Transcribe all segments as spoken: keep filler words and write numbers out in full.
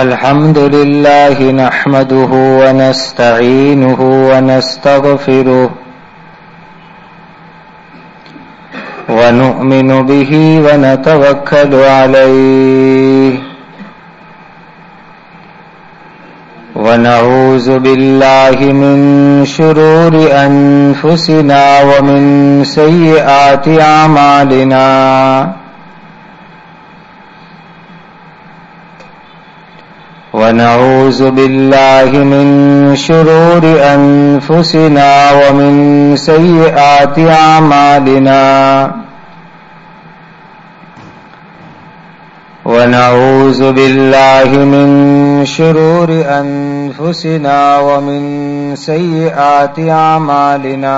الحمد لله نحمده ونستعينه ونستغفره ونؤمن به ونتوكل عليه ونعوذ بالله من شرور أنفسنا ومن سيئات أعمالنا ونعوذ بالله من شرور أنفسنا ومن سيئات أعمالنا ونعوذ بالله من شرور أنفسنا ومن سيئات أعمالنا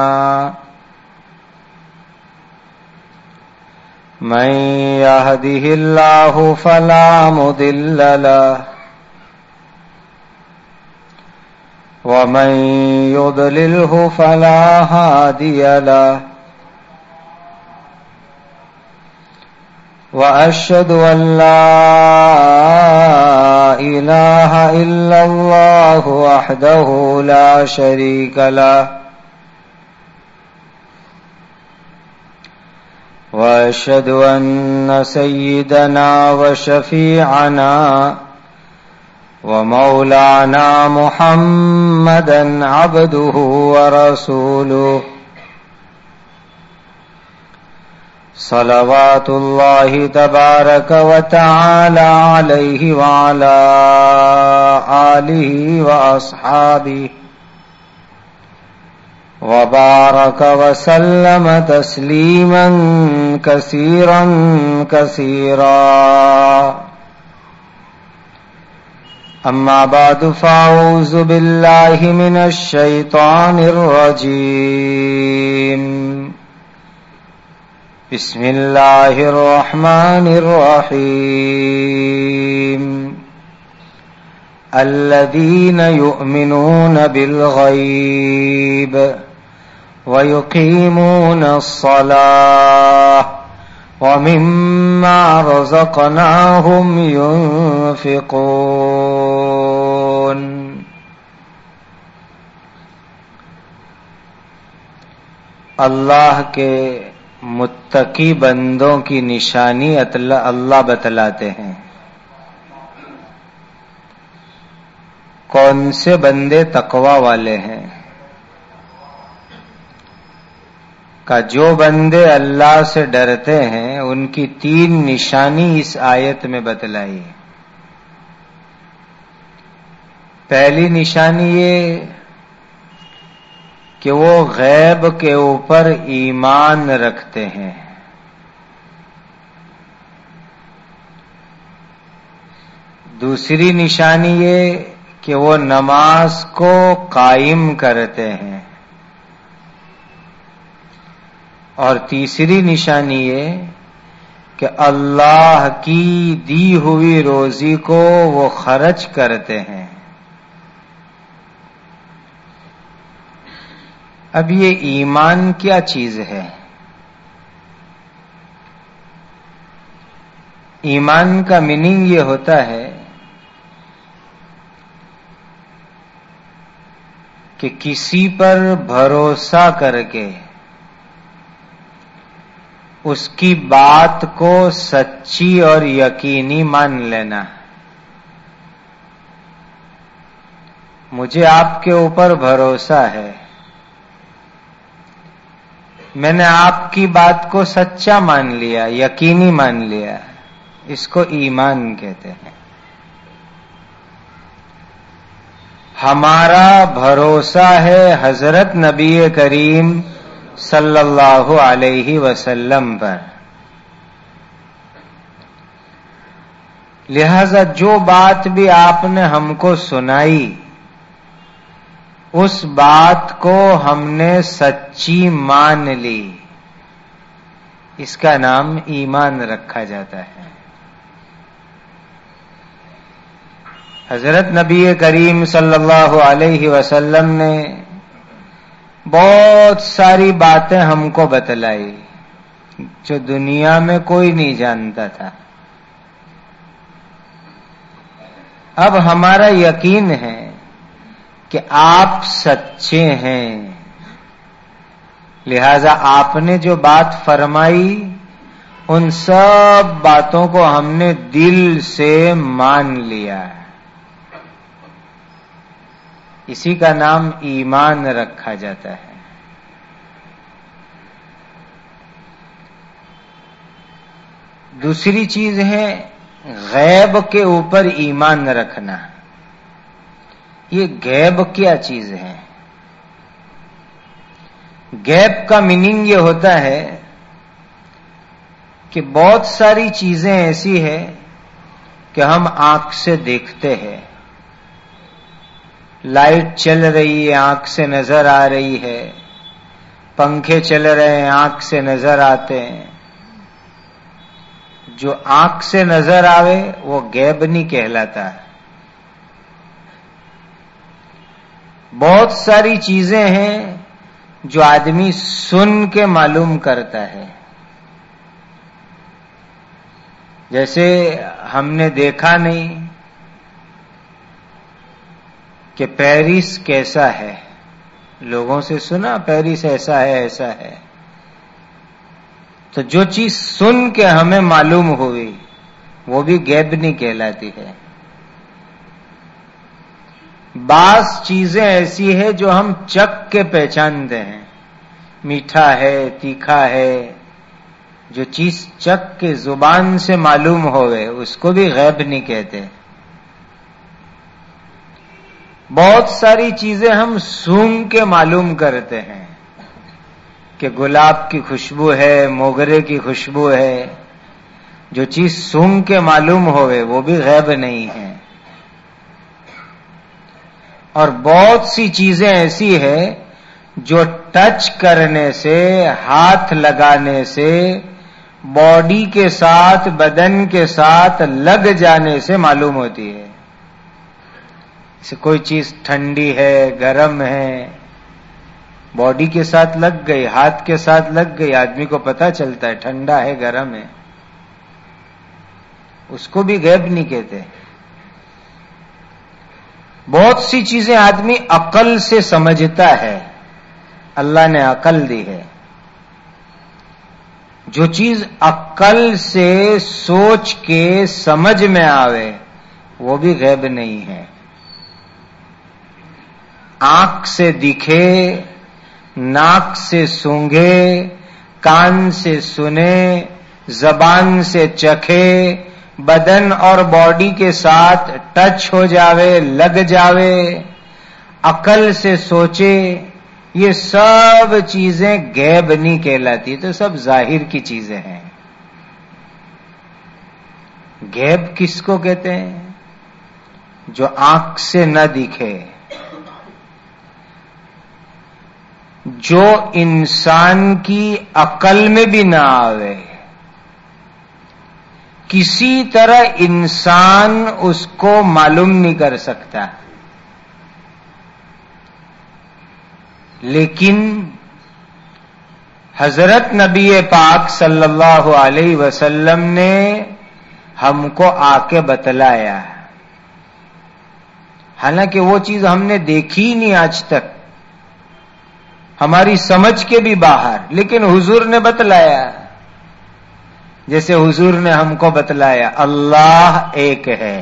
من يهده الله فلا مضل له ومن يضلله فلا هادي له وأشهد أن لا إله إلا الله وحده لا شريك له وأشهد أن سيدنا وشفيعنا ومولانا محمدا عبده ورسوله صلوات الله تبارك وتعالى عليه وعلى آله وأصحابه وبارك وسلم تسليما كثيرا كثيرا أما بعد فأعوذ بالله من الشيطان الرجيم بسم الله الرحمن الرحيم الذين يؤمنون بالغيب ويقيمون الصلاة ومما رزقناهم ينفقون اللہ کے متقی بندوں کی نشانی اللہ بتلاتے ہیں۔ کون سے بندے تقوی والے ہیں؟ کہ جو بندے اللہ سے ڈرتے ہیں ان کی تین نشانی اس آیت میں بتلائی۔ پہلی نشانی یہ کہ وہ غیب کے اوپر ایمان رکھتے ہیں۔ دوسری نشانی یہ کہ وہ نماز کو قائم کرتے ہیں، اور تیسری نشانی یہ کہ اللہ کی دی ہوئی روزی کو وہ خرچ کرتے ہیں۔ اب یہ ایمان کیا چیز ہے؟ ایمان کا میننگ یہ ہوتا ہے کہ کسی پر بھروسہ کر کے اس کی بات کو سچی اور یقینی مان لینا۔ مجھے آپ کے اوپر بھروسہ ہے، میں نے آپ کی بات کو سچا مان لیا، یقینی مان لیا، اس کو ایمان کہتے ہیں۔ ہمارا بھروسہ ہے حضرت نبی کریم صلی اللہ علیہ وسلم پر، لہذا جو بات بھی آپ نے ہم کو سنائی اس بات کو ہم نے سچی مان لی، اس کا نام ایمان رکھا جاتا ہے۔ حضرت نبی کریم صلی اللہ علیہ وسلم نے بہت ساری باتیں ہم کو بتلائی جو دنیا میں کوئی نہیں جانتا تھا۔ اب ہمارا یقین ہے کہ آپ سچے ہیں، لہذا آپ نے جو بات فرمائی ان سب باتوں کو ہم نے دل سے مان لیا ہے۔ اسی کا نام ایمان رکھا جاتا ہے۔ دوسری چیز ہے غیب کے اوپر ایمان رکھنا۔ یہ غیب کیا چیز ہے؟ غیب کا میننگ یہ ہوتا ہے کہ بہت ساری چیزیں ایسی ہیں کہ ہم آنکھ سے دیکھتے ہیں، لائٹ چل رہی ہے آنکھ سے نظر آ رہی ہے، پنکھے چل رہے ہیں آنکھ سے نظر آتے ہیں۔ جو آنکھ سے نظر آوے وہ غیب نہیں کہلاتا ہے۔ بہت ساری چیزیں ہیں جو آدمی سن کے معلوم کرتا ہے، جیسے ہم نے دیکھا نہیں کہ پیرس کیسا ہے، لوگوں سے سنا پیرس ایسا ہے ایسا ہے، تو جو چیز سن کے ہمیں معلوم ہوئی وہ بھی غیب نہیں کہلاتی ہے۔ بعض چیزیں ایسی ہیں جو ہم چکھ کے پہچانتے ہیں، میٹھا ہے تیکھا ہے، جو چیز چکھ کے زبان سے معلوم ہوئے اس کو بھی غیب نہیں کہتے۔ بہت ساری چیزیں ہم سونگھ کے معلوم کرتے ہیں کہ گلاب کی خوشبو ہے، موگرے کی خوشبو ہے، جو چیز سونگھ کے معلوم ہوئے وہ بھی غیب نہیں ہے۔ اور بہت سی چیزیں ایسی ہیں جو ٹچ کرنے سے، ہاتھ لگانے سے، باڈی کے ساتھ، بدن کے ساتھ لگ جانے سے معلوم ہوتی ہے۔ جیسے کوئی چیز ٹھنڈی ہے، گرم ہے، باڈی کے ساتھ لگ گئی، ہاتھ کے ساتھ لگ گئی، آدمی کو پتہ چلتا ہے ٹھنڈا ہے گرم ہے، اس کو بھی غیب نہیں کہتے۔ بہت سی چیزیں آدمی عقل سے سمجھتا ہے، اللہ نے عقل دی ہے۔ جو چیز عقل سے سوچ کے سمجھ میں آوے وہ بھی غیب نہیں ہے۔ آنکھ سے دکھے، ناک سے سونگھے، کان سے سنے، زبان سے چکھے، بدن اور باڈی کے ساتھ ٹچ ہو جاوے، لگ جاوے، عقل سے سوچے، یہ سب چیزیں غیب نہیں کہلاتی، تو سب ظاہر کی چیزیں ہیں۔ غیب کس کو کہتے ہیں؟ جو آنکھ سے نہ دکھے، جو انسان کی عقل میں بھی نہ آوے، کسی طرح انسان اس کو معلوم نہیں کر سکتا، لیکن حضرت نبی پاک صلی اللہ علیہ وسلم نے ہم کو آ کے بتلایا، حالانکہ وہ چیز ہم نے دیکھی ہی نہیں آج تک، ہماری سمجھ کے بھی باہر، لیکن حضور نے بتلایا۔ جیسے حضور نے ہم کو بتلایا اللہ ایک ہے،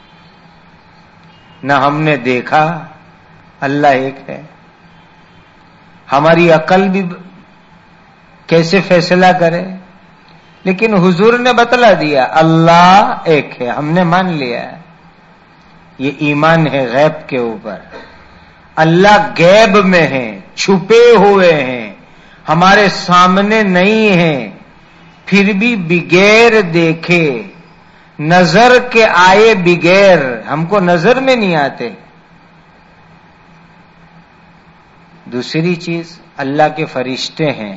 نہ ہم نے دیکھا، اللہ ایک ہے۔ ہماری عقل بھی کیسے فیصلہ کرے، لیکن حضور نے بتلا دیا اللہ ایک ہے، ہم نے مان لیا۔ یہ ایمان ہے غیب کے اوپر۔ اللہ غیب میں ہے، چھپے ہوئے ہیں، ہمارے سامنے نہیں ہیں، پھر بھی بغیر دیکھے، نظر کے آئے بغیر، ہم کو نظر میں نہیں آتے۔ دوسری چیز اللہ کے فرشتے ہیں،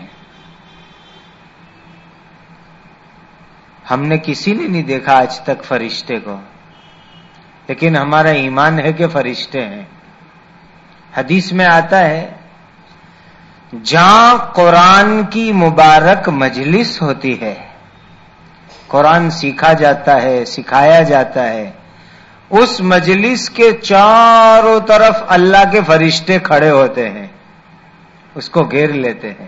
ہم نے کسی نے نہیں دیکھا آج تک فرشتے کو، لیکن ہمارا ایمان ہے کہ فرشتے ہیں۔ حدیث میں آتا ہے جہاں قرآن کی مبارک مجلس ہوتی ہے، قرآن سیکھا جاتا ہے، سکھایا جاتا ہے، اس مجلس کے چاروں طرف اللہ کے فرشتے کھڑے ہوتے ہیں، اس کو گھیر لیتے ہیں،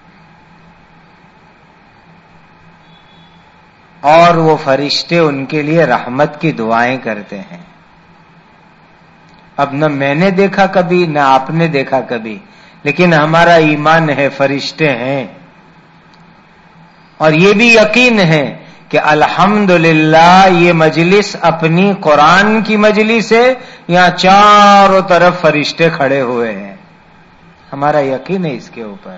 اور وہ فرشتے ان کے لیے رحمت کی دعائیں کرتے ہیں۔ اب نہ میں نے دیکھا کبھی، نہ آپ نے دیکھا کبھی، لیکن ہمارا ایمان ہے فرشتے ہیں، اور یہ بھی یقین ہے کہ الحمدللہ یہ مجلس اپنی قرآن کی مجلس ہے، یہاں چاروں طرف فرشتے کھڑے ہوئے ہیں، ہمارا یقین ہے اس کے اوپر۔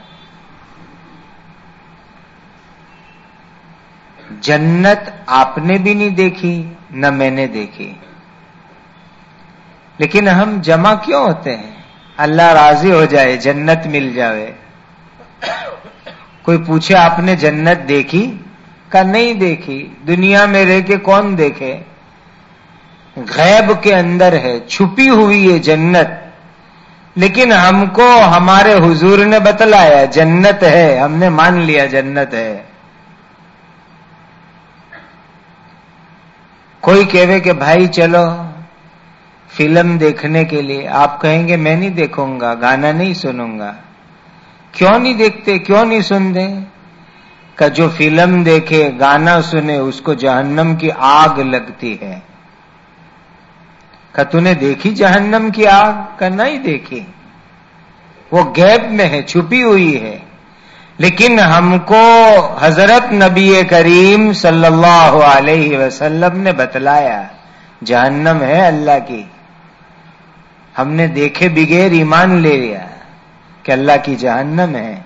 جنت آپ نے بھی نہیں دیکھی، نہ میں نے دیکھی، لیکن ہم جمع کیوں ہوتے ہیں؟ اللہ راضی ہو جائے، جنت مل جائے۔ کوئی پوچھے آپ نے جنت دیکھی؟ کہ نہیں دیکھی، دنیا میں رہ کے کون دیکھے؟ غیب کے اندر ہے، چھپی ہوئی ہے جنت، لیکن ہم کو ہمارے حضور نے بتلایا جنت ہے، ہم نے مان لیا جنت ہے۔ کوئی کہے کہ بھائی چلو فلم دیکھنے کے لیے، آپ کہیں گے میں نہیں دیکھوں گا، گانا نہیں سنوں گا۔ کیوں نہیں دیکھتے، کیوں نہیں سنتے؟ کہ جو فلم دیکھے، گانا سنے، اس کو جہنم کی آگ لگتی ہے۔ کہ تو نے دیکھی جہنم کی آگ؟ کہ نہیں دیکھی، وہ غیب میں ہے، چھپی ہوئی ہے، لیکن ہم کو حضرت نبی کریم صلی اللہ علیہ وسلم نے بتلایا جہنم ہے اللہ کی۔ ہم نے دیکھے بغیر ایمان لے لیا کہ اللہ کی جہنم ہے۔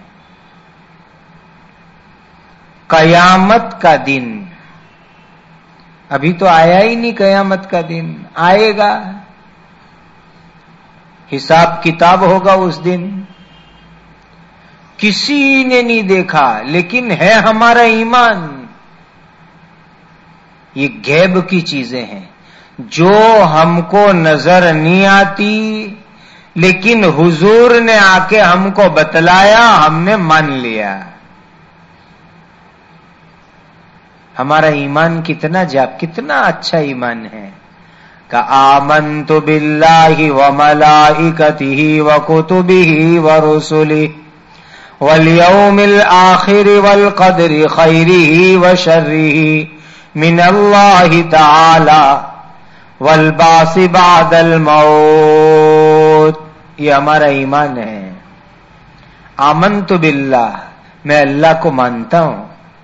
قیامت کا دن ابھی تو آیا ہی نہیں، قیامت کا دن آئے گا، حساب کتاب ہوگا اس دن۔ کسی نے نہیں دیکھا، لیکن ہے ہمارا ایمان۔ یہ غیب کی چیزیں ہیں جو ہم کو نظر نہیں آتی، لیکن حضور نے آ کے ہم کو بتلایا، ہم نے مان لیا۔ ہمارا ایمان کتنا جاب کتنا اچھا ایمان ہے کہ آمنت باللہ وملائکتہ وکتبہ ورسلہ والیوم الآخر والقدر خیرہ وشرہ من اللہ تعالی والبعث بعد الموت۔ یہ ہمارا ایمان ہے۔ آمنت باللہ، میں اللہ کو مانتا ہوں،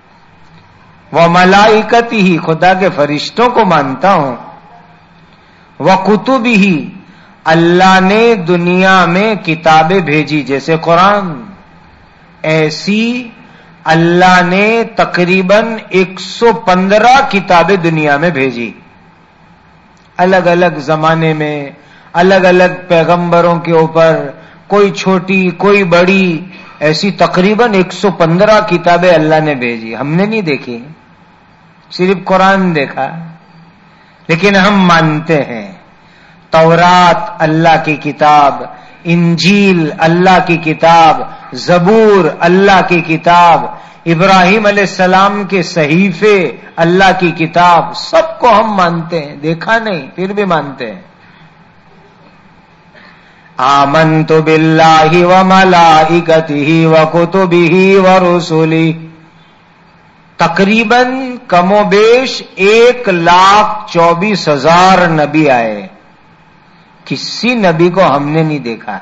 وملائکتہ، خدا کے فرشتوں کو مانتا ہوں، وکتبہ، اللہ نے دنیا میں کتابیں بھیجی جیسے قرآن، ایسی اللہ نے تقریباً ایک سو پندرہ کتابیں دنیا میں بھیجی، الگ الگ زمانے میں، الگ الگ پیغمبروں کے اوپر، کوئی چھوٹی کوئی بڑی، ایسی تقریباً ایک سو پندرہ کتابیں اللہ نے بھیجی۔ ہم نے نہیں دیکھی، صرف قرآن دیکھا، لیکن ہم مانتے ہیں تورات اللہ کی کتاب، انجیل اللہ کی کتاب، زبور اللہ کی کتاب، ابراہیم علیہ السلام کے صحیفے اللہ کی کتاب، سب کو ہم مانتے ہیں، دیکھا نہیں پھر بھی مانتے ہیں۔ آمنت باللہ وملائکتہ وکتبہ ورسلہ، تقریباً کم و بیش ایک لاکھ چوبیس ہزار نبی آئے، کسی نبی کو ہم نے نہیں دیکھا۔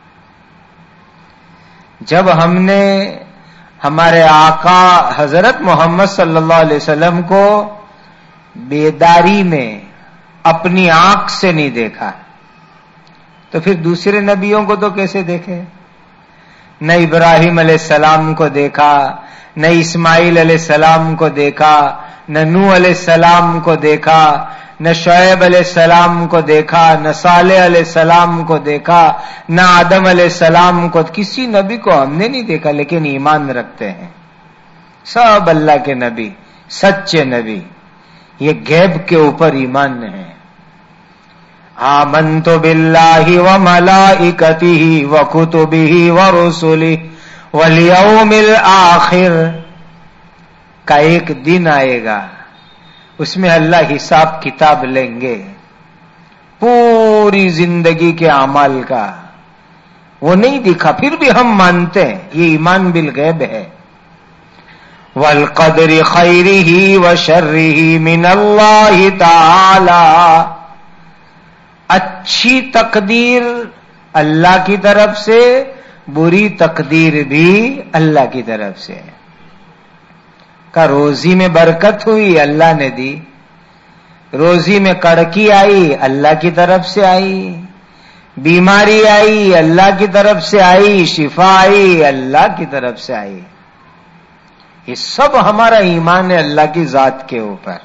جب ہم نے ہمارے آقا حضرت محمد صلی اللہ علیہ وسلم کو بیداری میں اپنی آنکھ سے نہیں دیکھا، تو پھر دوسرے نبیوں کو تو کیسے دیکھے؟ نہ ابراہیم علیہ السلام کو دیکھا، نہ اسماعیل علیہ السلام کو دیکھا، نہ نوح علیہ السلام کو دیکھا، نہ شعیب علیہ السلام کو دیکھا، نہ صالح علیہ السلام کو دیکھا، نہ آدم علیہ السلام کو، کسی نبی کو ہم نے نہیں دیکھا، لیکن ایمان رکھتے ہیں سب اللہ کے نبی، سچے نبی۔ یہ غیب کے اوپر ایمان ہے۔ آمنت باللہ وملائکتہ وکتبہ ورسلہ والیوم الآخر، کا ایک دن آئے گا، اس میں اللہ حساب کتاب لیں گے۔ پوری زندگی کے اعمال کا وہ نہیں دکھا، پھر بھی ہم مانتے ہیں یہ ایمان بالغیب ہے. والقدر خیرہ وشرہ من اللہ تعالی، اچھی تقدیر اللہ کی طرف سے، بری تقدیر بھی اللہ کی طرف سے. کا روزی میں برکت ہوئی اللہ نے دی، روزی میں کڑکی آئی اللہ کی طرف سے آئی، بیماری آئی اللہ کی طرف سے آئی، شفا آئی اللہ کی طرف سے آئی. یہ سب ہمارا ایمان ہے اللہ کی ذات کے اوپر.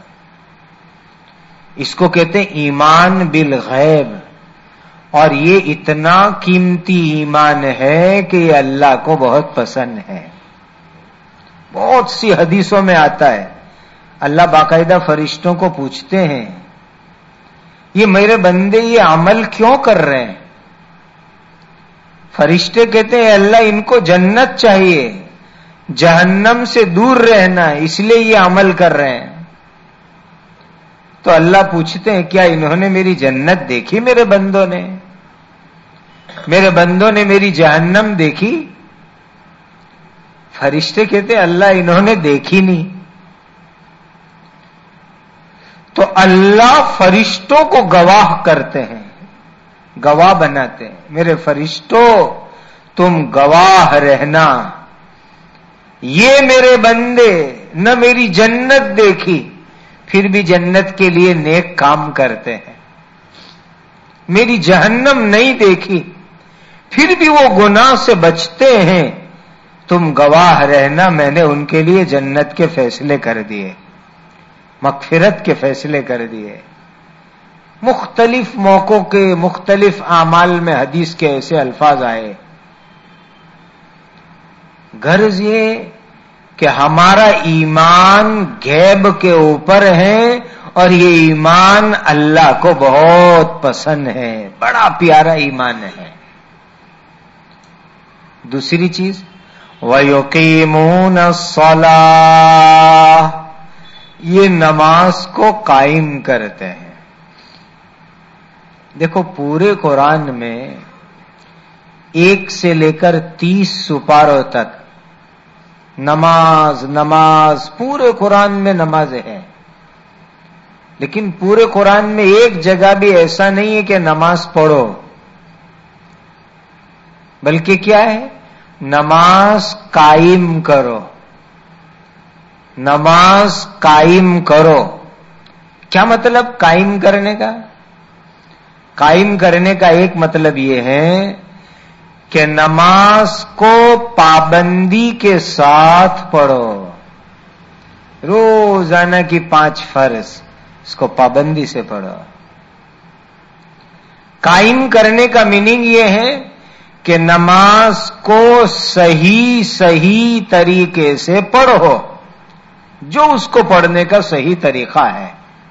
اس کو کہتے ہیں ایمان بالغیب. اور یہ اتنا قیمتی ایمان ہے کہ یہ اللہ کو بہت پسند ہے. بہت سی حدیثوں میں آتا ہے اللہ باقاعدہ فرشتوں کو پوچھتے ہیں یہ میرے بندے یہ عمل کیوں کر رہے ہیں؟ فرشتے کہتے ہیں اللہ ان کو جنت چاہیے، جہنم سے دور رہنا ہے، اس لیے یہ عمل کر رہے ہیں. تو اللہ پوچھتے ہیں کیا انہوں نے میری جنت دیکھی؟ میرے بندوں نے میرے بندوں نے میری جہنم دیکھی؟ فرشتے کہتے ہیں اللہ انہوں نے دیکھی نہیں. تو اللہ فرشتوں کو گواہ کرتے ہیں، گواہ بناتے ہیں. میرے فرشتوں تم گواہ رہنا، یہ میرے بندے نہ میری جنت دیکھی پھر بھی جنت کے لیے نیک کام کرتے ہیں، میری جہنم نہیں دیکھی پھر بھی وہ گناہ سے بچتے ہیں. تم گواہ رہنا میں نے ان کے لیے جنت کے فیصلے کر دیے، مغفرت کے فیصلے کر دیے. مختلف موقعوں کے مختلف اعمال میں حدیث کے ایسے الفاظ آئے. غرض یہ کہ ہمارا ایمان غیب کے اوپر ہے اور یہ ایمان اللہ کو بہت پسند ہے، بڑا پیارا ایمان ہے. دوسری چیز وَيُقِيمُونَ الصَّلَاةَ، یہ نماز کو قائم کرتے ہیں. دیکھو پورے قرآن میں ایک سے لے کر تیس سپاروں تک نماز نماز پورے قرآن میں نماز ہے. لیکن پورے قرآن میں ایک جگہ بھی ایسا نہیں ہے کہ نماز پڑھو، بلکہ کیا ہے؟ نماز قائم کرو، نماز قائم کرو. کیا مطلب قائم کرنے کا؟ قائم کرنے کا ایک مطلب یہ ہے کہ نماز کو پابندی کے ساتھ پڑھو. روزانہ کی پانچ فرض اس کو پابندی سے پڑھو. قائم کرنے کا میننگ یہ ہے کہ نماز کو صحیح صحیح طریقے سے پڑھو، جو اس کو پڑھنے کا صحیح طریقہ ہے.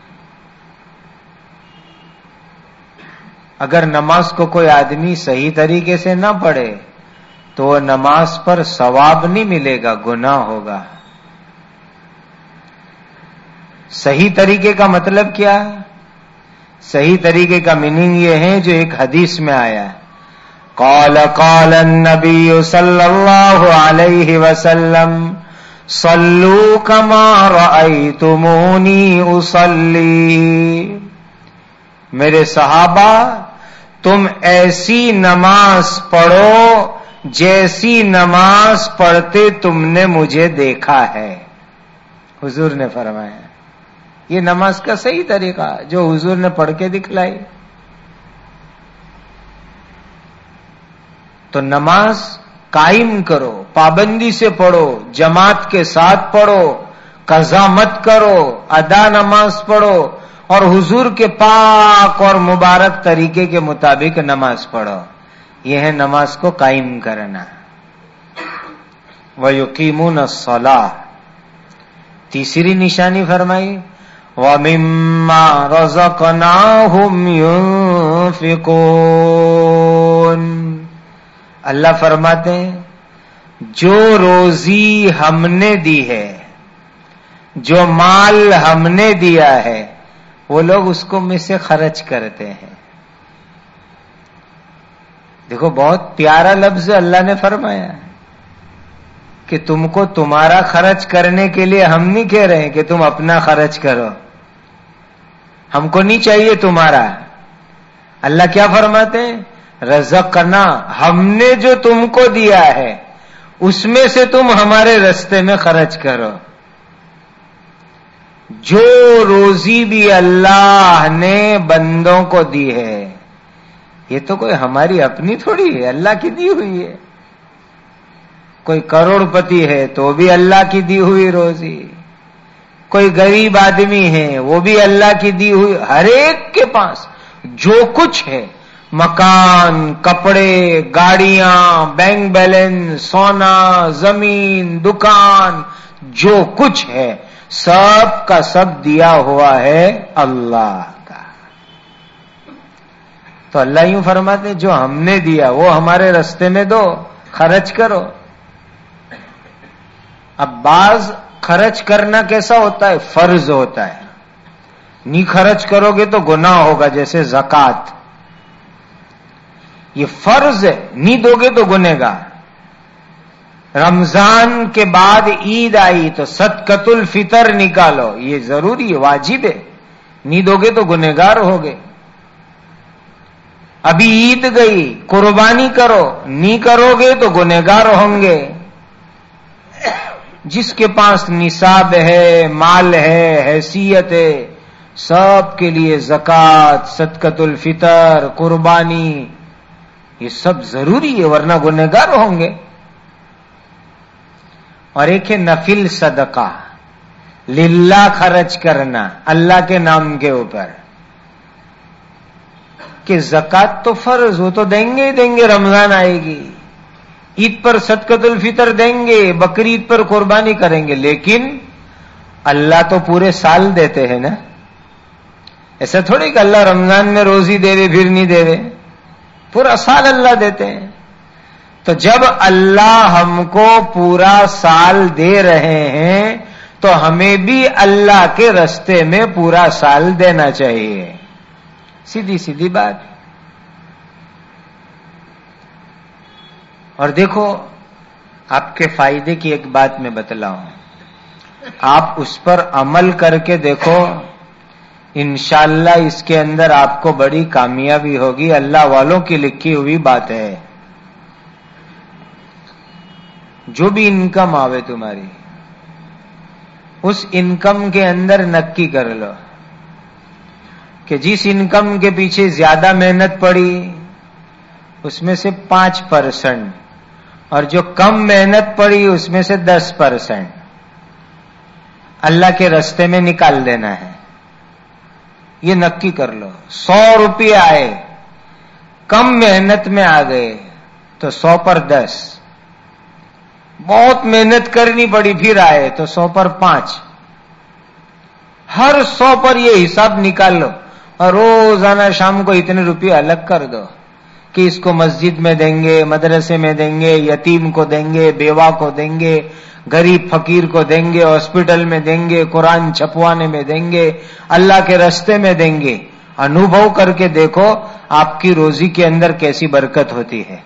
اگر نماز کو کوئی آدمی صحیح طریقے سے نہ پڑھے تو وہ نماز پر ثواب نہیں ملے گا، گناہ ہوگا. صحیح طریقے کا مطلب کیا ہے؟ صحیح طریقے کا میننگ یہ ہے جو ایک حدیث میں آیا ہے. قال قال النبی صلی اللہ علیہ وسلم صلوا کما رأیتمونی اصلی. میرے صحابہ تم ایسی نماز پڑھو جیسی نماز پڑھتے تم نے مجھے دیکھا ہے. حضور نے فرمایا یہ نماز کا صحیح طریقہ جو حضور نے پڑھ کے دکھلائی. تو نماز قائم کرو، پابندی سے پڑھو، جماعت کے ساتھ پڑھو، قضا مت کرو، ادا نماز پڑھو اور حضور کے پاک اور مبارک طریقے کے مطابق نماز پڑھو. یہ ہے نماز کو قائم کرنا. وَيُقِيمُونَ الصَّلَاةَ. تیسری نشانی فرمائی وَمِمَّا رَزَقْنَاهُمْ يُنْفِقُونَ. اللہ فرماتے ہیں جو روزی ہم نے دی ہے، جو مال ہم نے دیا ہے، وہ لوگ اس کو میں سے خرچ کرتے ہیں. دیکھو بہت پیارا لفظ اللہ نے فرمایا کہ تم کو تمہارا خرچ کرنے کے لیے ہم نہیں کہہ رہے ہیں کہ تم اپنا خرچ کرو، ہم کو نہیں چاہیے تمہارا. اللہ کیا فرماتے ہیں؟ رزقنا، ہم نے جو تم کو دیا ہے اس میں سے تم ہمارے رستے میں خرچ کرو. جو روزی بھی اللہ نے بندوں کو دی ہے یہ تو کوئی ہماری اپنی تھوڑی ہے، اللہ کی دی ہوئی ہے. کوئی کروڑ پتی ہے تو بھی اللہ کی دی ہوئی روزی، کوئی غریب آدمی ہے وہ بھی اللہ کی دی ہوئی. ہر ایک کے پاس جو کچھ ہے، مکان، کپڑے، گاڑیاں، بینک بیلنس، سونا، زمین، دکان، جو کچھ ہے سب کا سب دیا ہوا ہے اللہ کا. تو اللہ یوں فرماتے ہیں جو ہم نے دیا وہ ہمارے رستے میں دو، خرچ کرو. اب بعض خرچ کرنا کیسا ہوتا ہے؟ فرض ہوتا ہے. نہیں خرچ کرو گے تو گناہ ہوگا، جیسے زکات. یہ فرض ہے، نہیں دو گے تو گنہگار. رمضان کے بعد عید آئی تو صدقۃ الفطر نکالو، یہ ضروری ہے، واجب ہے. نہیں دو گے تو گنہگار ہوگے. ابھی عید گئی، قربانی کرو، نہیں کرو گے تو گنہگار ہوں گے. جس کے پاس نصاب ہے، مال ہے، حیثیت ہے، سب کے لیے زکوٰۃ، صدقۃ الفطر، قربانی یہ سب ضروری ہے، ورنہ گنہگار ہوں گے. اور ایک ہے نفل صدقہ، للہ خرچ کرنا اللہ کے نام کے اوپر. کہ زکوٰۃ تو فرض، وہ تو دیں گے ہی دیں گے، رمضان آئے گی، عید پر صدقۃ الفطر دیں گے، بقری عید پر قربانی کریں گے. لیکن اللہ تو پورے سال دیتے ہیں نا، ایسا تھوڑی کہ اللہ رمضان میں روزی دے دے پھر نہیں دے دے، پورا سال اللہ دیتے ہیں. تو جب اللہ ہم کو پورا سال دے رہے ہیں تو ہمیں بھی اللہ کے رستے میں پورا سال دینا چاہیے. سیدھی سیدھی بات. اور دیکھو آپ کے فائدے کی ایک بات میں بتلاؤں، آپ اس پر عمل کر کے دیکھو، انشاءاللہ اس کے اندر آپ کو بڑی کامیابی ہوگی. اللہ والوں کی لکھی ہوئی بات ہے. جو بھی انکم آوے تمہاری، اس انکم کے اندر نکی کر لو کہ جس انکم کے پیچھے زیادہ محنت پڑی اس میں سے پانچ پرسنٹ، اور جو کم محنت پڑی اس میں سے دس پرسنٹ اللہ کے رستے میں نکال دینا ہے. یہ نکی کر لو. سو روپے آئے، کم محنت میں آ گئے تو سو پر دس، بہت محنت کرنی پڑی پھر آئے تو سو پر پانچ. ہر سو پر یہ حساب نکال لو اور روزانہ شام کو اتنے روپے الگ کر دو کہ اس کو مسجد میں دیں گے، مدرسے میں دیں گے، یتیم کو دیں گے، بیوہ کو دیں گے، غریب فقیر کو دیں گے، ہاسپٹل میں دیں گے، قرآن چھپوانے میں دیں گے، اللہ کے رستے میں دیں گے. انوبھو کر کے دیکھو آپ کی روزی کے اندر کیسی برکت ہوتی ہے.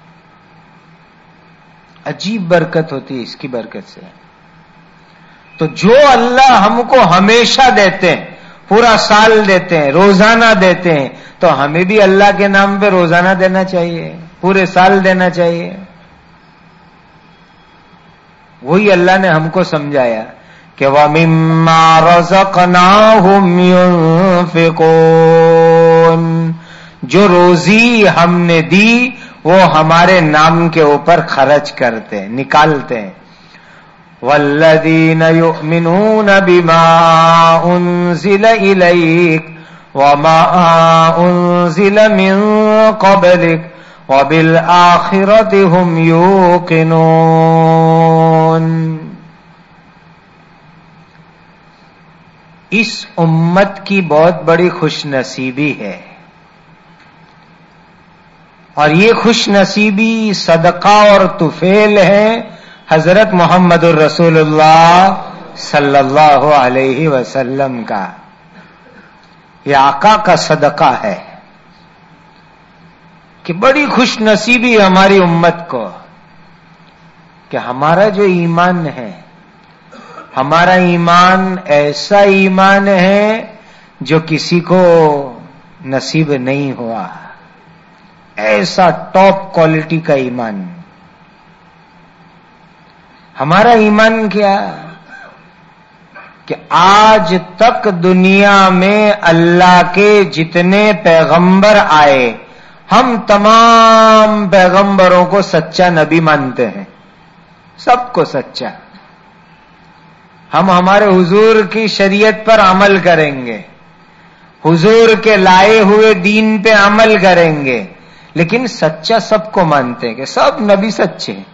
عجیب برکت ہوتی ہے اس کی برکت سے. تو جو اللہ ہم کو ہمیشہ دیتے ہیں، پورا سال دیتے ہیں، روزانہ دیتے ہیں، تو ہمیں بھی اللہ کے نام پہ روزانہ دینا چاہیے، پورے سال دینا چاہیے. وہی اللہ نے ہم کو سمجھایا کہ وَمِمَّا رَزَقْنَاهُمْ يُنْفِقُونَ، جو روزی ہم نے دی وہ ہمارے نام کے اوپر خرچ کرتے ہیں، نکالتے ہیں. وَالَّذِينَ يُؤْمِنُونَ بِمَا أُنزِلَ إِلَيْكَ وَمَا أُنزِلَ مِن قَبْلِكَ وَبِالْآخِرَةِ هُمْ يُوقِنُونَ. اس امت کی بہت بڑی خوش نصیبی ہے، اور یہ خوش نصیبی صدقہ اور طفیل ہے حضرت محمد الرسول اللہ صلی اللہ علیہ وسلم کا. یہ آقا کا صدقہ ہے کہ بڑی خوش نصیبی ہماری امت کو کہ ہمارا جو ایمان ہے، ہمارا ایمان ایسا ایمان ہے جو کسی کو نصیب نہیں ہوا، ایسا ٹاپ کوالٹی کا ایمان. ہمارا ایمان کیا کہ آج تک دنیا میں اللہ کے جتنے پیغمبر آئے، ہم تمام پیغمبروں کو سچا نبی مانتے ہیں، سب کو سچا. ہم ہمارے حضور کی شریعت پر عمل کریں گے، حضور کے لائے ہوئے دین پہ عمل کریں گے، لیکن سچا سب کو مانتے ہیں کہ سب نبی سچے ہیں.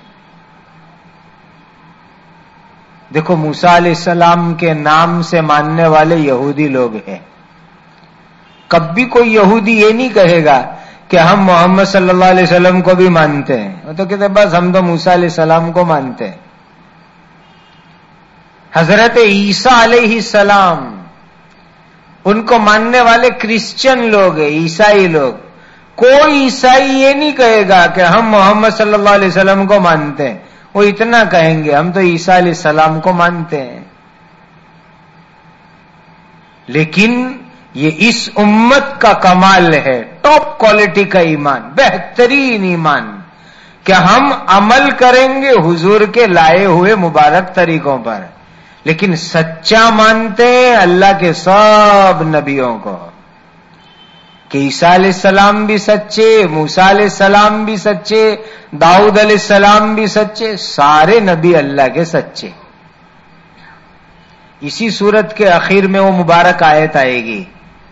دیکھو موسیٰ علیہ السلام کے نام سے ماننے والے یہودی لوگ ہیں. کبھی کوئی یہودی یہ نہیں کہے گا کہ ہم محمد صلی اللہ علیہ وسلم کو بھی مانتے ہیں، وہ تو کہتے ہیں بس ہم تو موسیٰ علیہ السلام کو مانتے ہیں. حضرت عیسیٰ علیہ السلام ان کو ماننے والے کرسچن لوگ ہیں، عیسائی لوگ. کوئی عیسائی یہ نہیں کہے گا کہ ہم محمد صلی اللہ علیہ وسلم کو مانتے ہیں، وہ اتنا کہیں گے ہم تو عیسیٰ علیہ السلام کو مانتے ہیں. لیکن یہ اس امت کا کمال ہے، ٹاپ کوالٹی کا ایمان، بہترین ایمان، کہ ہم عمل کریں گے حضور کے لائے ہوئے مبارک طریقوں پر، لیکن سچا مانتے ہیں اللہ کے سب نبیوں کو، کہ عیسیٰ علیہ السلام بھی سچے، موسیٰ علیہ السلام بھی سچے، داؤد علیہ السلام بھی سچے، سارے نبی اللہ کے سچے. اسی سورت کے آخر میں وہ مبارک آیت آئے گی،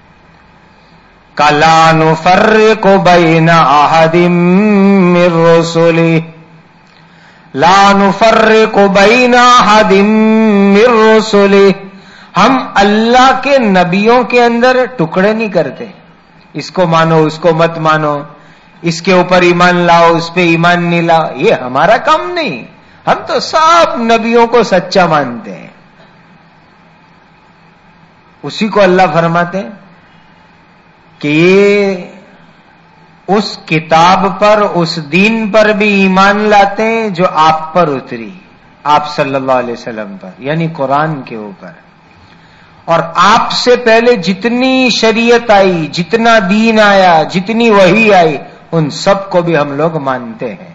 کَلَا نُفَرِّقُ بَيْنَ أَحَدٍ مِّن رُّسُلِهِ لَا نُفَرِّقُ بَيْنَ أَحَدٍ مِّن رُّسُلِهِ. ہم اللہ کے نبیوں کے اندر ٹکڑے نہیں کرتے، اس کو مانو اس کو مت مانو، اس کے اوپر ایمان لاؤ اس پہ ایمان نہیں لاؤ، یہ ہمارا کام نہیں. ہم تو سب نبیوں کو سچا مانتے ہیں. اسی کو اللہ فرماتے ہیں کہ یہ اس کتاب پر، اس دین پر بھی ایمان لاتے ہیں جو آپ پر اتری، آپ صلی اللہ علیہ وسلم پر، یعنی قرآن کے اوپر. اور آپ سے پہلے جتنی شریعت آئی، جتنا دین آیا، جتنی وحی آئی، ان سب کو بھی ہم لوگ مانتے ہیں.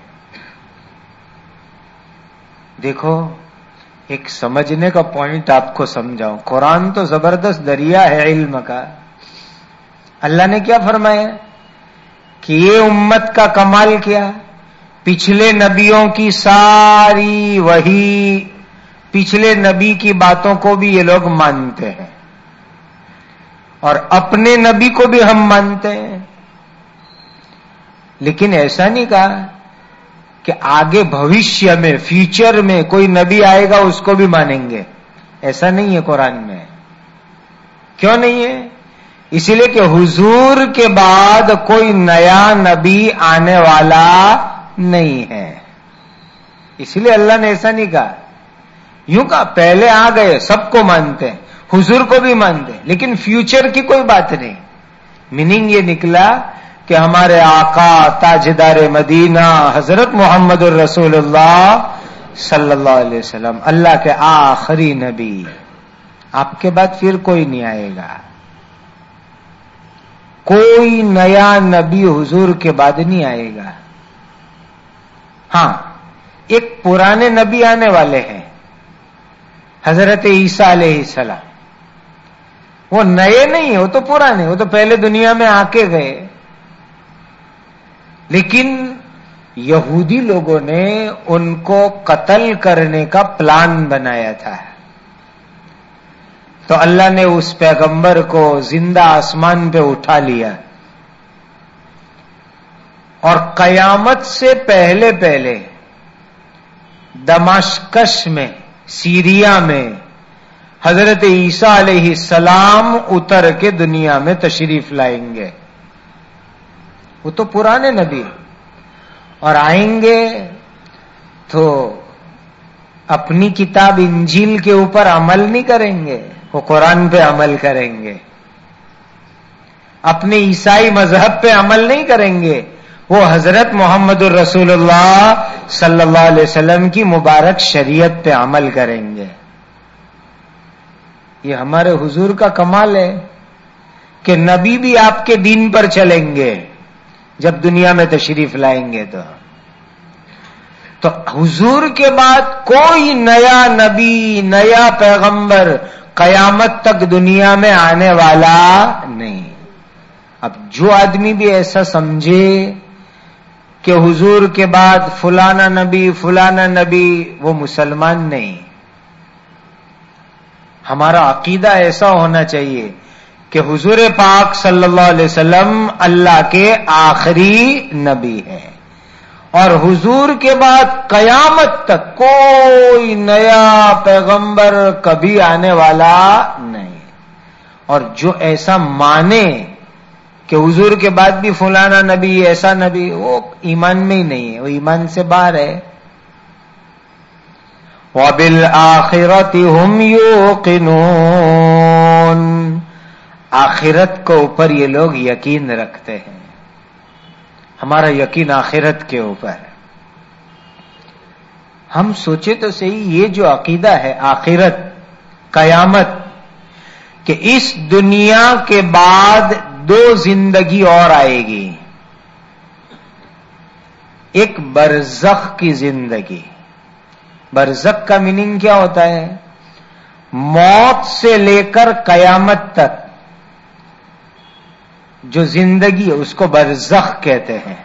دیکھو ایک سمجھنے کا پوائنٹ آپ کو سمجھاؤں، قرآن تو زبردست دریا ہے علم کا. اللہ نے کیا فرمایا کہ یہ امت کا کمال کیا، پچھلے نبیوں کی ساری وحی، پچھلے نبی کی باتوں کو بھی یہ لوگ مانتے ہیں، اور اپنے نبی کو بھی ہم مانتے ہیں. لیکن ایسا نہیں کہا کہ آگے بھوشیہ میں، فیوچر میں کوئی نبی آئے گا اس کو بھی مانیں گے، ایسا نہیں ہے قرآن میں. کیوں نہیں ہے؟ اسی لیے کہ حضور کے بعد کوئی نیا نبی آنے والا نہیں ہے، اسی لیے اللہ نے ایسا نہیں کہا. یوں کہا پہلے آ گئے سب کو مانتے ہیں، حضور کو بھی مانتے ہیں، لیکن فیوچر کی کوئی بات نہیں. میننگ یہ نکلا کہ ہمارے آقا تاجدار مدینہ حضرت محمد الرسول اللہ صلی اللہ علیہ وسلم اللہ کے آخری نبی، آپ کے بعد پھر کوئی نہیں آئے گا. کوئی نیا نبی حضور کے بعد نہیں آئے گا. ہاں ایک پرانے نبی آنے والے ہیں، حضرت عیسیٰ علیہ السلام. وہ نئے نہیں، وہ تو پرانے، وہ تو پہلے دنیا میں آ کے گئے. لیکن یہودی لوگوں نے ان کو قتل کرنے کا پلان بنایا تھا، تو اللہ نے اس پیغمبر کو زندہ آسمان پہ اٹھا لیا، اور قیامت سے پہلے پہلے دمشقش میں، سیریا میں حضرت عیسیٰ علیہ السلام اتر کے دنیا میں تشریف لائیں گے. وہ تو پرانے نبی، اور آئیں گے تو اپنی کتاب انجیل کے اوپر عمل نہیں کریں گے، وہ قرآن پہ عمل کریں گے. اپنے عیسائی مذہب پہ عمل نہیں کریں گے، وہ حضرت محمد الرسول اللہ صلی اللہ علیہ وسلم کی مبارک شریعت پہ عمل کریں گے. یہ ہمارے حضور کا کمال ہے کہ نبی بھی آپ کے دین پر چلیں گے جب دنیا میں تشریف لائیں گے. تو تو حضور کے بعد کوئی نیا نبی نیا پیغمبر قیامت تک دنیا میں آنے والا نہیں. اب جو آدمی بھی ایسا سمجھے کہ حضور کے بعد فلانا نبی فلانا نبی، وہ مسلمان نہیں. ہمارا عقیدہ ایسا ہونا چاہیے کہ حضور پاک صلی اللہ علیہ وسلم اللہ کے آخری نبی ہیں، اور حضور کے بعد قیامت تک کوئی نیا پیغمبر کبھی آنے والا نہیں. اور جو ایسا مانے کہ حضور کے بعد بھی فلانا نبی ایسا نبی، وہ ایمان میں ہی نہیں ہے، وہ ایمان سے باہر ہے. وَبِالْآخِرَةِ هُمْ يُوقِنُونَ، آخرت کو اوپر یہ لوگ یقین رکھتے ہیں. ہمارا یقین آخرت کے اوپر. ہم سوچے تو صحیح، یہ جو عقیدہ ہے آخرت قیامت کہ اس دنیا کے بعد دو زندگی اور آئے گی. ایک برزخ کی زندگی. برزخ کا میننگ کیا ہوتا ہے؟ موت سے لے کر قیامت تک جو زندگی ہے اس کو برزخ کہتے ہیں.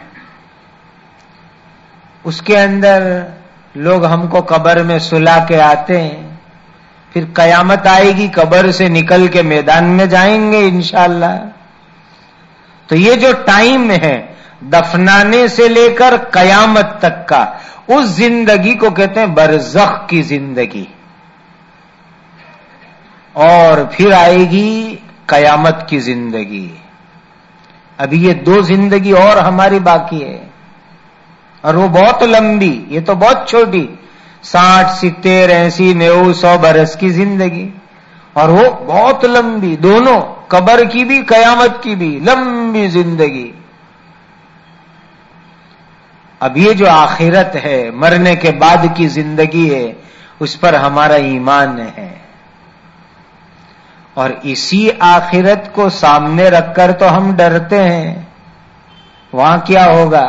اس کے اندر لوگ ہم کو قبر میں سلا کے آتے ہیں، پھر قیامت آئے گی، قبر سے نکل کے میدان میں جائیں گے انشاءاللہ. تو یہ جو ٹائم ہے دفنانے سے لے کر قیامت تک کا، اس زندگی کو کہتے ہیں برزخ کی زندگی. اور پھر آئے گی قیامت کی زندگی. ابھی یہ دو زندگی اور ہماری باقی ہے، اور وہ بہت لمبی، یہ تو بہت چھوٹی، ساٹھ ستر ایسی نیو سو برس کی زندگی، اور وہ بہت لمبی، دونوں قبر کی بھی قیامت کی بھی لمبی زندگی. اب یہ جو آخرت ہے، مرنے کے بعد کی زندگی ہے، اس پر ہمارا ایمان ہے. اور اسی آخرت کو سامنے رکھ کر تو ہم ڈرتے ہیں، وہاں کیا ہوگا.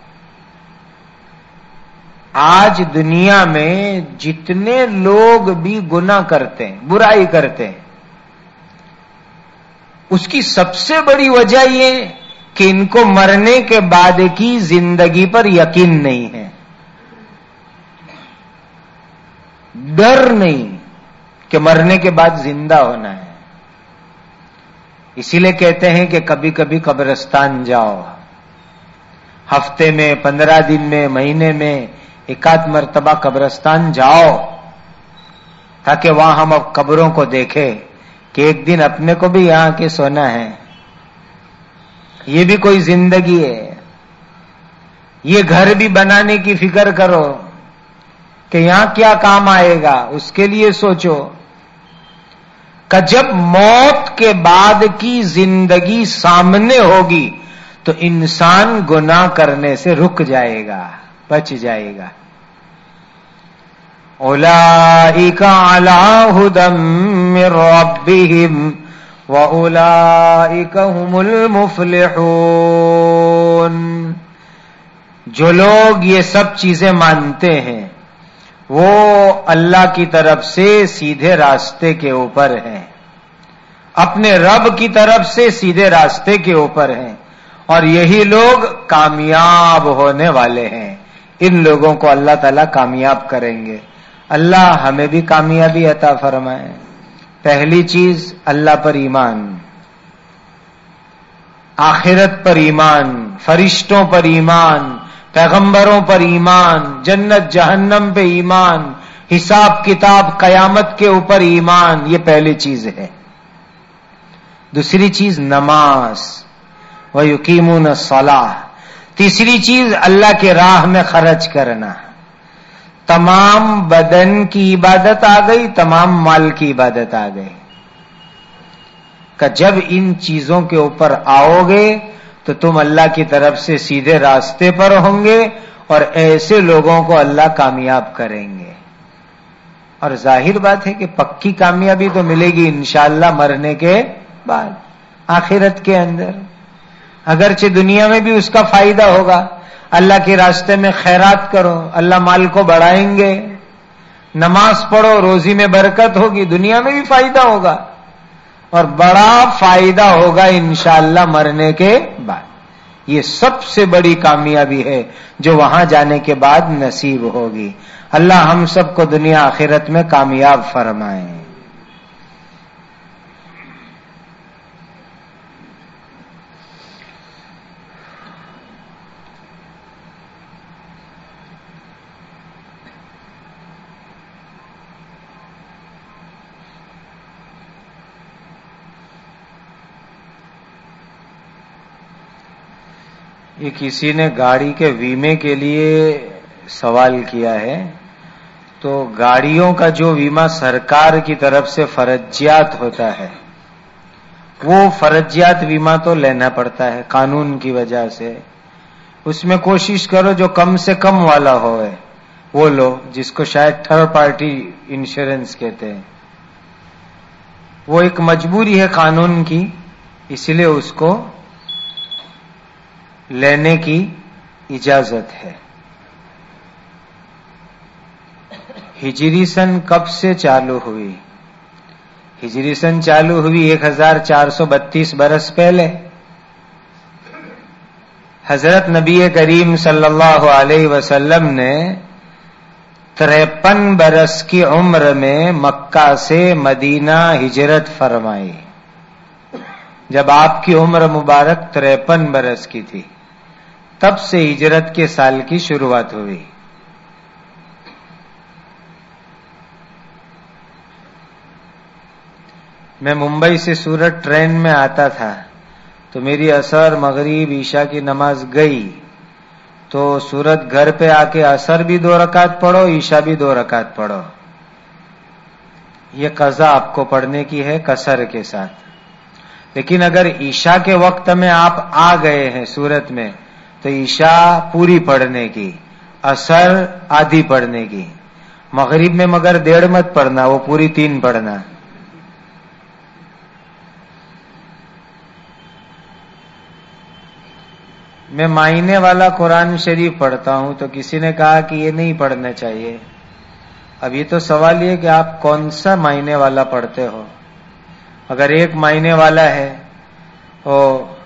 آج دنیا میں جتنے لوگ بھی گناہ کرتے ہیں، برائی کرتے ہیں، اس کی سب سے بڑی وجہ یہ کہ ان کو مرنے کے بعد کی زندگی پر یقین نہیں ہے، ڈر نہیں کہ مرنے کے بعد زندہ ہونا ہے. اسی لیے کہتے ہیں کہ کبھی کبھی قبرستان جاؤ، ہفتے میں، پندرہ دن میں، مہینے میں ایک آدھ مرتبہ قبرستان جاؤ، تاکہ وہاں ہم اب قبروں کو دیکھیں کہ ایک دن اپنے کو بھی یہاں کے سونا ہے. یہ بھی کوئی زندگی ہے. یہ گھر بھی بنانے کی فکر کرو کہ یہاں کیا کام آئے گا، اس کے لیے سوچو کہ جب موت کے بعد کی زندگی سامنے ہوگی تو انسان گناہ کرنے سے رک جائے گا، بچ جائے گا. اولئک علی ھدی من ربہم وَأُولَئِكَ هُمُ الْمُفْلِحُونَ. جو لوگ یہ سب چیزیں مانتے ہیں وہ اللہ کی طرف سے سیدھے راستے کے اوپر ہیں، اپنے رب کی طرف سے سیدھے راستے کے اوپر ہیں، اور یہی لوگ کامیاب ہونے والے ہیں. ان لوگوں کو اللہ تعالیٰ کامیاب کریں گے. اللہ ہمیں بھی کامیابی عطا فرمائے. پہلی چیز اللہ پر ایمان، آخرت پر ایمان، فرشتوں پر ایمان، پیغمبروں پر ایمان، جنت جہنم پہ ایمان، حساب کتاب قیامت کے اوپر ایمان. یہ پہلی چیز ہے. دوسری چیز نماز، وَيُقِيمُونَ الصَّلَاةَ. تیسری چیز اللہ کے راہ میں خرچ کرنا. تمام بدن کی عبادت آ گئی، تمام مال کی عبادت آ گئی. کہ جب ان چیزوں کے اوپر آؤ گے تو تم اللہ کی طرف سے سیدھے راستے پر ہوں گے اور ایسے لوگوں کو اللہ کامیاب کریں گے. اور ظاہر بات ہے کہ پکی کامیابی تو ملے گی انشاءاللہ مرنے کے بعد آخرت کے اندر. اگرچہ دنیا میں بھی اس کا فائدہ ہوگا. اللہ کے راستے میں خیرات کرو, اللہ مال کو بڑھائیں گے. نماز پڑھو, روزی میں برکت ہوگی, دنیا میں بھی فائدہ ہوگا اور بڑا فائدہ ہوگا انشاءاللہ مرنے کے بعد. یہ سب سے بڑی کامیابی ہے جو وہاں جانے کے بعد نصیب ہوگی. اللہ ہم سب کو دنیا آخرت میں کامیاب فرمائے. یہ کسی نے گاڑی کے بیمے کے لیے سوال کیا ہے. تو گاڑیوں کا جو بیمہ سرکار کی طرف سے فرضیات ہوتا ہے وہ فرضیات بیمہ تو لینا پڑتا ہے قانون کی وجہ سے. اس میں کوشش کرو جو کم سے کم والا ہوئے وہ لو, جس کو شاید تھرڈ پارٹی انشورنس کہتے ہیں. وہ ایک مجبوری ہے قانون کی, اس لیے اس کو لینے کی اجازت ہے. ہجری سن کب سے چالو ہوئی؟ ہجری سن چالو ہوئی ایک ہزار چار سو بتیس برس پہلے. حضرت نبی کریم صلی اللہ علیہ وسلم نے تریپن برس کی عمر میں مکہ سے مدینہ ہجرت فرمائی. جب آپ کی عمر مبارک تریپن برس کی تھی تب سے ہجرت کے سال کی شروعات ہوئی. میں ممبئی سے سورت ٹرین میں آتا تھا تو میری عصر مغرب عشاء کی نماز گئی تو سورت گھر پہ آ کے عصر بھی دو رکعت پڑھو, عشاء بھی دو رکعت پڑھو. یہ قضا آپ کو پڑھنے کی ہے قصر کے ساتھ. لیکن اگر عشاء کے وقت میں آپ آ گئے ہیں سورت میں تو عشاء پوری پڑھنے کی, عصر آدھی پڑھنے کی. مغرب میں مگر ڈیڑھ مت پڑھنا, وہ پوری تین پڑھنا. میں معنی والا قرآن شریف پڑھتا ہوں تو کسی نے کہا کہ یہ نہیں پڑھنا چاہیے. اب یہ تو سوال یہ کہ آپ کون سا معنی والا پڑھتے ہو. اگر ایک معنی والا ہے وہ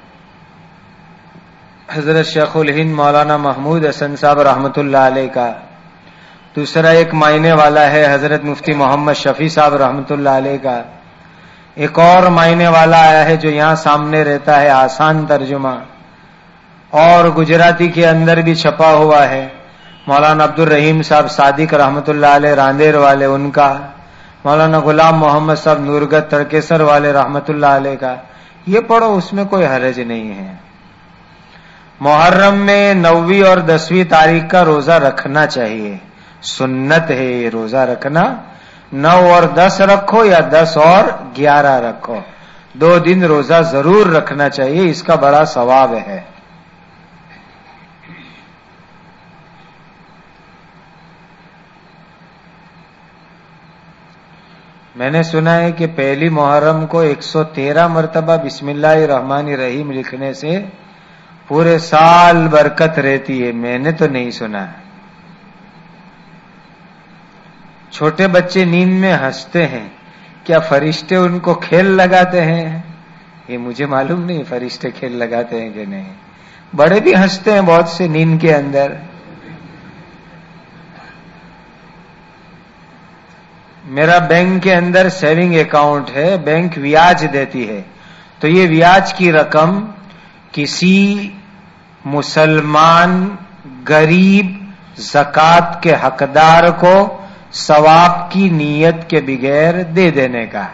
حضرت شیخ الہند مولانا محمود حسن صاحب رحمۃ اللہ علیہ کا, دوسرا ایک معنی والا ہے حضرت مفتی محمد شفیع صاحب رحمۃ اللہ علیہ کا, ایک اور معنی والا آیا ہے جو یہاں سامنے رہتا ہے آسان ترجمہ, اور گجراتی کے اندر بھی چھپا ہوا ہے مولانا عبد الرحیم صاحب صادق رحمۃ اللہ علیہ راندیر والے ان کا, مولانا غلام محمد صاحب نورگت تڑکیسر والے رحمۃ اللہ علیہ کا. یہ پڑھو, اس میں کوئی حرج نہیں ہے. محرم میں نویں اور دسویں تاریخ کا روزہ رکھنا چاہیے, سنت ہے یہ روزہ رکھنا. نو اور دس رکھو یا دس اور گیارہ رکھو, دو دن روزہ ضرور رکھنا چاہیے, اس کا بڑا ثواب ہے. میں نے سنا ہے کہ پہلی محرم کو ایک سو تیرہ مرتبہ بسم اللہ الرحمن الرحیم لکھنے سے پورے سال برکت رہتی ہے. میں نے تو نہیں سنا. چھوٹے بچے نیند میں ہنستے ہیں, کیا فرشتے ان کو کھیل لگاتے ہیں؟ یہ مجھے معلوم نہیں فرشتے کھیل لگاتے ہیں کہ نہیں. بڑے بھی ہنستے ہیں بہت سے نیند کے اندر. میرا بینک کے اندر سیونگ اکاؤنٹ ہے, بینک بیاج دیتی ہے, تو یہ بیاج کی رقم کسی مسلمان غریب زکوٰۃ کے حقدار کو ثواب کی نیت کے بغیر دے دینے کا.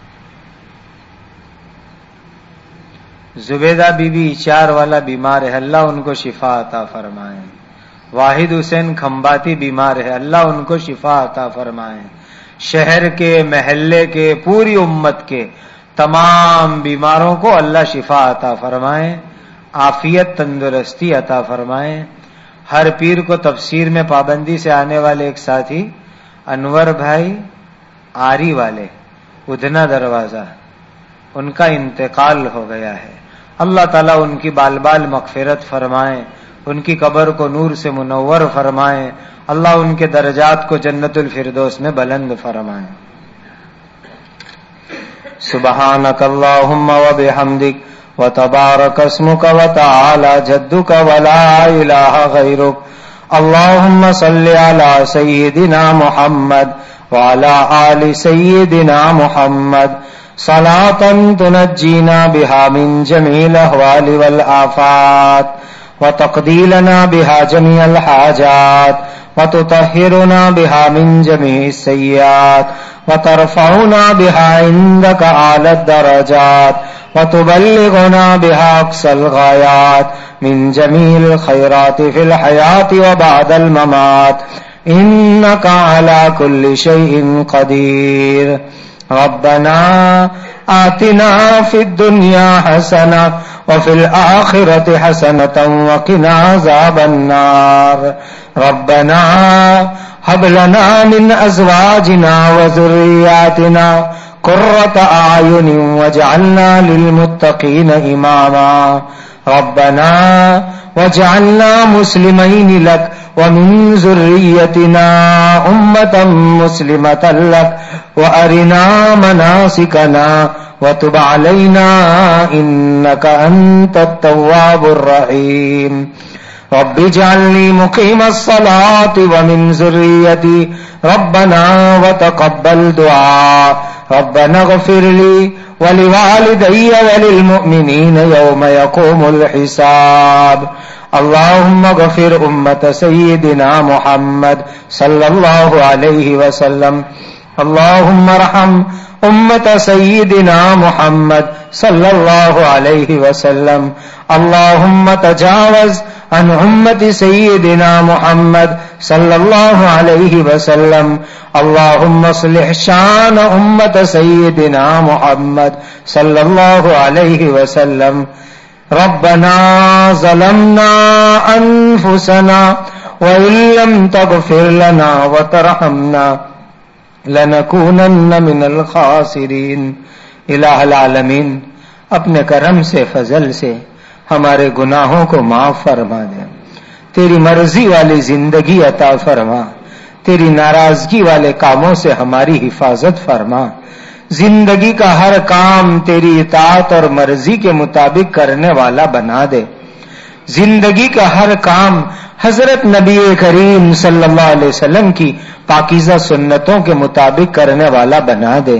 زبیدہ بی بی اچار والا بیمار ہے, اللہ ان کو شفا عطا فرمائے. واحد حسین کھمباتی بیمار ہے, اللہ ان کو شفا عطا فرمائے. شہر کے, محلے کے, پوری امت کے تمام بیماروں کو اللہ شفا عطا فرمائے. عافیت تندرستی عطا فرمائیں. ہر پیر کو تفسیر میں پابندی سے آنے والے ایک ساتھی انور بھائی آری والے ادنا دروازہ، ان کا انتقال ہو گیا ہے. اللہ تعالیٰ ان کی بال بال مغفرت فرمائیں، ان کی قبر کو نور سے منور فرمائیں. اللہ ان کے درجات کو جنت الفردوس میں بلند فرمائیں. سبحانک اللہم و بحمدک وتبارک اسمک وتعالی جدک ولا الہ غیرک. اللہم صل علی سیدنا محمد وعلی آل سیدنا محمد صلاة تنجینا بها من جمیع الاحوال والآفات وتقضی لنا بها جمیع الحاجات وتطهرنا بها من جميع السيئات وترفعنا بها عندك أعلى الدرجات وتبلغنا بها أقصى الغايات من جميع الخيرات في الحياة وبعد الممات إنك على كل شيء قدير. ربنا آتنا في الدنيا حسنة وفي الآخرة حسنة وقنا عذاب النار. ربنا هب لنا من أزواجنا وذرياتنا قرة أعين واجعلنا للمتقين إماما. ربنا واجعلنا مسلمين لك ومن ذريتنا أمة مسلمة لك وأرنا مناسكنا وتب علينا إنك أنت التواب الرحيم. رب اجعلني مقيم الصلاة ومن ذريتي ربنا وتقبل دعاء. ربنا اغفر لي ولوالدي وللمؤمنين يوم يقوم الحساب. اللهم اغفر أمة سيدنا محمد صلى الله عليه وسلم. اللهم ارحم أمة سيدنا محمد صلى الله عليه وسلم. اللهم تجاوز عن أمة سيدنا محمد صلى الله عليه وسلم. اللهم اصلح شان أمة سيدنا محمد صلى الله عليه وسلم. ربنا ظلمنا أنفسنا وإن لم تغفر لنا وترحمنا لنکونن من الخاسرین. الہ العالمین اپنے کرم سے فضل سے ہمارے گناہوں کو معاف فرما دے. تیری مرضی والی زندگی عطا فرما. تیری ناراضگی والے کاموں سے ہماری حفاظت فرما. زندگی کا ہر کام تیری اطاعت اور مرضی کے مطابق کرنے والا بنا دے. زندگی کا ہر کام حضرت نبی کریم صلی اللہ علیہ وسلم کی پاکیزہ سنتوں کے مطابق کرنے والا بنا دے.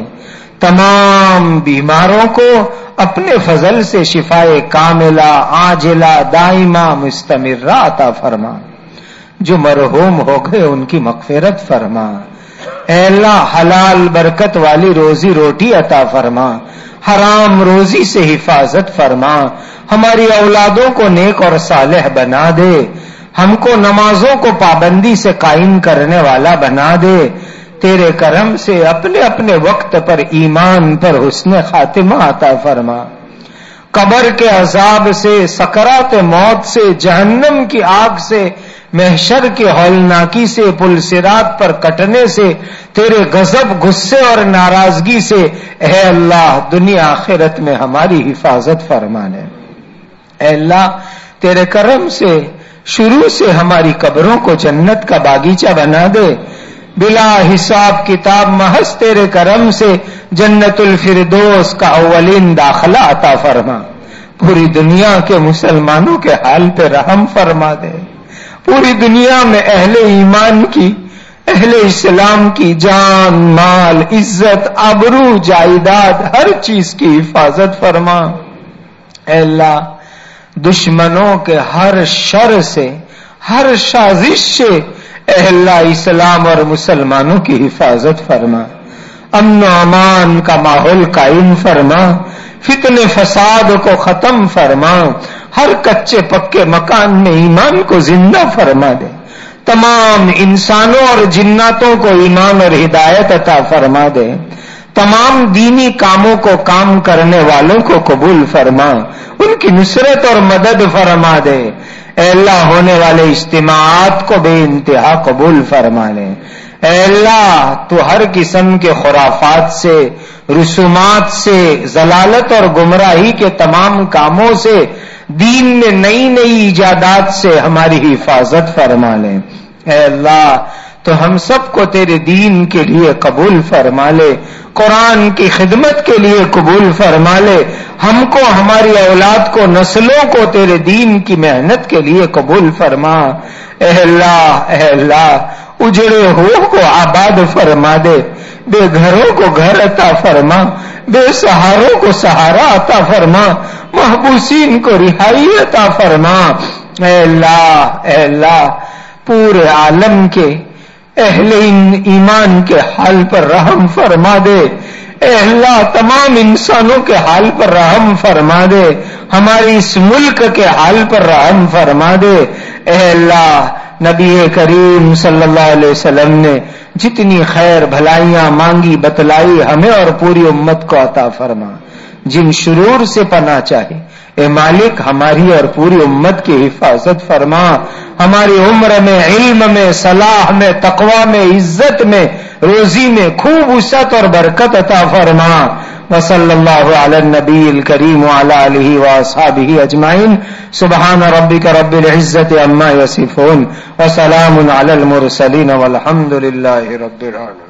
تمام بیماروں کو اپنے فضل سے شفائے کاملہ عاجلہ دائمہ مستمرہ عطا فرما. جو مرحوم ہو گئے ان کی مغفرت فرما. اے اللہ حلال برکت والی روزی روٹی عطا فرما. حرام روزی سے حفاظت فرما. ہماری اولادوں کو نیک اور صالح بنا دے. ہم کو نمازوں کو پابندی سے قائم کرنے والا بنا دے. تیرے کرم سے اپنے اپنے وقت پر ایمان پر حسن خاتمہ عطا فرما. قبر کے عذاب سے، سکرات موت سے، جہنم کی آگ سے، محشر کی ہولناکی سے، پل صراط پر کٹنے سے، تیرے غضب، غصے اور ناراضگی سے اے اللہ دنیا آخرت میں ہماری حفاظت فرما دے. اے اللہ تیرے کرم سے شروع سے ہماری قبروں کو جنت کا باغیچہ بنا دے. بلا حساب کتاب محض تیرے کرم سے جنت الفردوس کا اولین داخلہ عطا فرما. پوری دنیا کے مسلمانوں کے حال پہ رحم فرما دے. پوری دنیا میں اہل ایمان کی، اہل اسلام کی جان، مال، عزت، آبرو، جائیداد، ہر چیز کی حفاظت فرما. اے اللہ دشمنوں کے ہر شر سے، ہر سازش سے اے اللہ اسلام اور مسلمانوں کی حفاظت فرما. امن و امان کا ماحول قائم فرما. فتنے فساد کو ختم فرما. ہر کچے پکے مکان میں ایمان کو زندہ فرما دے. تمام انسانوں اور جناتوں کو ایمان اور ہدایت عطا فرما دے. تمام دینی کاموں کو کام کرنے والوں کو قبول فرما. ان کی نصرت اور مدد فرما دے. اے اللہ ہونے والے اجتماعات کو بے انتہا قبول فرما لے. اے اللہ تو ہر قسم کے خرافات سے، رسومات سے، ضلالت اور گمراہی کے تمام کاموں سے، دین میں نئی نئی ایجادات سے ہماری حفاظت فرما لے. اے اللہ تو ہم سب کو تیرے دین کے لیے قبول فرما لے، قرآن کی خدمت کے لیے قبول فرما لے. ہم کو، ہماری اولاد کو، نسلوں کو تیرے دین کی محنت کے لیے قبول فرما. اے اللہ اے اللہ اجڑے ہو کو آباد فرما دے، بے گھروں کو گھر عطا فرما، بے سہاروں کو سہارا عطا فرما، محبوسین کو رہائی عطا فرما. اے اللہ اے اللہ پورے عالم کے اہل ایمان کے حال پر رحم فرما دے. اے اللہ تمام انسانوں کے حال پر رحم فرما دے، ہماری اس ملک کے حال پر رحم فرما دے. اے اللہ نبی کریم صلی اللہ علیہ وسلم نے جتنی خیر بھلائیاں مانگی بتلائی ہمیں اور پوری امت کو عطا فرما. جن شرور سے پناہ چاہے اے مالک ہماری اور پوری امت کی حفاظت فرما. ہماری عمر میں، علم میں، صلاح میں، تقوی میں، عزت میں، روزی میں خوب وسعت اور برکت عطا فرما. وصلی اللہ علی النبی الکریم وعلی آلہ واصحابہ اجمعین. سبحان ربک رب العزت عما یصفون وسلام علی المرسلین والحمد للہ رب العالمین.